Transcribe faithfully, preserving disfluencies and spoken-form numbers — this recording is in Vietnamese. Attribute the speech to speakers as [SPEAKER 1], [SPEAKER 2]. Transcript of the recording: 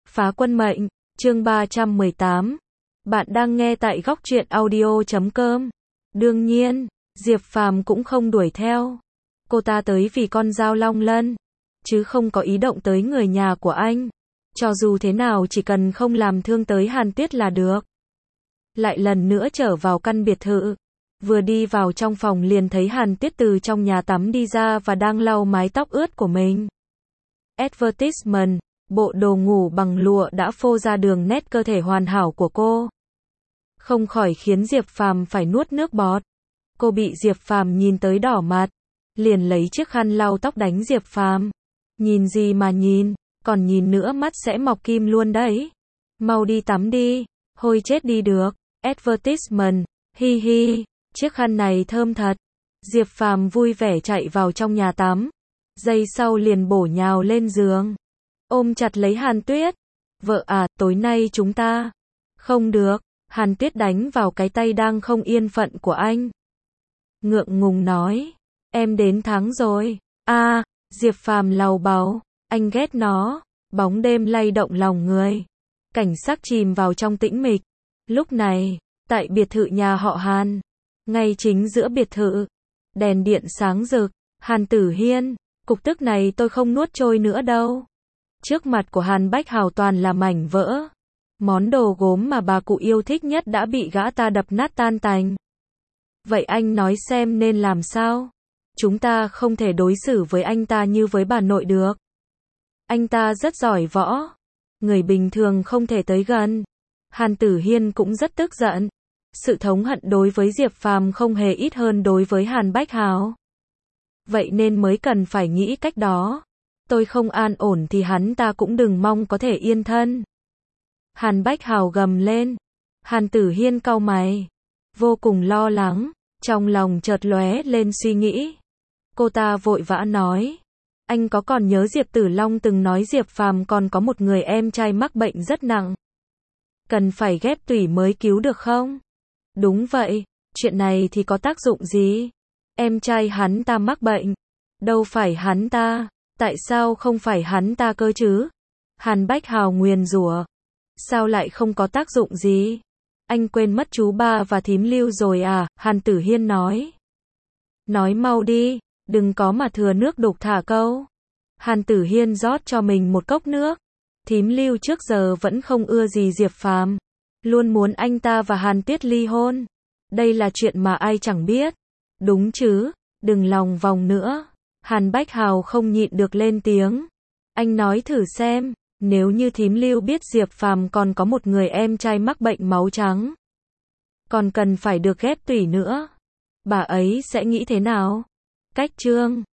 [SPEAKER 1] Phá quân mệnh, chương ba trăm mười tám. Bạn đang nghe tại góc truyện audio chấm com. Đương nhiên, Diệp Phàm cũng không đuổi theo. Cô ta tới vì con dao long lân, chứ không có ý động tới người nhà của anh. Cho dù thế nào chỉ cần không làm thương tới Hàn Tuyết là được. Lại lần nữa trở vào căn biệt thự. Vừa đi vào trong phòng liền thấy Hàn Tuyết từ trong nhà tắm đi ra và đang lau mái tóc ướt của mình. Advertisement, bộ đồ ngủ bằng lụa đã phô ra đường nét cơ thể hoàn hảo của cô. Không khỏi khiến Diệp Phàm phải nuốt nước bọt. Cô bị Diệp Phàm nhìn tới đỏ mặt, liền lấy chiếc khăn lau tóc đánh Diệp Phàm. Nhìn gì mà nhìn, còn nhìn nữa mắt sẽ mọc kim luôn đấy. Mau đi tắm đi, hôi chết đi được. Advertisement, hi hi, chiếc khăn này thơm thật. Diệp Phàm vui vẻ chạy vào trong nhà tắm. Giây sau liền bổ nhào lên giường, ôm chặt lấy Hàn Tuyết. Vợ à, tối nay chúng ta... Không được, Hàn Tuyết đánh vào cái tay đang không yên phận của anh. Ngượng ngùng nói, em đến tháng rồi. A, à, Diệp Phàm lầu bầu, anh ghét nó. Bóng đêm lay động lòng người. Cảnh sắc chìm vào trong tĩnh mịch. Lúc này, tại biệt thự nhà họ Hàn, ngay chính giữa biệt thự, đèn điện sáng rực. Hàn Tử Hiên, cục tức này tôi không nuốt trôi nữa đâu. Trước mặt của Hàn Bách Hào toàn là mảnh vỡ. Món đồ gốm mà bà cụ yêu thích nhất đã bị gã ta đập nát tan tành. Vậy anh nói xem nên làm sao? Chúng ta không thể đối xử với anh ta như với bà nội được. Anh ta rất giỏi võ. Người bình thường không thể tới gần. Hàn Tử Hiên cũng rất tức giận. Sự thống hận đối với Diệp Phàm không hề ít hơn đối với Hàn Bách Hào. Vậy nên mới cần phải nghĩ cách đó. Tôi không an ổn thì hắn ta cũng đừng mong có thể yên thân. Hàn Bách Hào gầm lên. Hàn Tử Hiên cau mày, vô cùng lo lắng, trong lòng chợt lóe lên suy nghĩ. Cô ta vội vã nói, anh có còn nhớ Diệp Tử Long từng nói Diệp Phàm còn có một người em trai mắc bệnh rất nặng, cần phải ghép tủy mới cứu được không? Đúng vậy, chuyện này thì có tác dụng gì? Em trai hắn ta mắc bệnh, đâu phải hắn ta, tại sao không phải hắn ta cơ chứ? Hàn Bách Hào nguyền rủa, sao lại không có tác dụng gì? Anh quên mất chú ba và thím Lưu rồi à? Hàn Tử Hiên nói. Nói mau đi, đừng có mà thừa nước đục thả câu. Hàn Tử Hiên rót cho mình một cốc nước. Thím Lưu trước giờ vẫn không ưa gì Diệp Phàm, luôn muốn anh ta và Hàn Tuyết ly hôn. Đây là chuyện mà ai chẳng biết. Đúng chứ, đừng lòng vòng nữa. Hàn Bách Hào không nhịn được lên tiếng. Anh nói thử xem, nếu như thím Lưu biết Diệp Phàm còn có một người em trai mắc bệnh máu trắng, còn cần phải được ghép tủy nữa, bà ấy sẽ nghĩ thế nào? Cách chương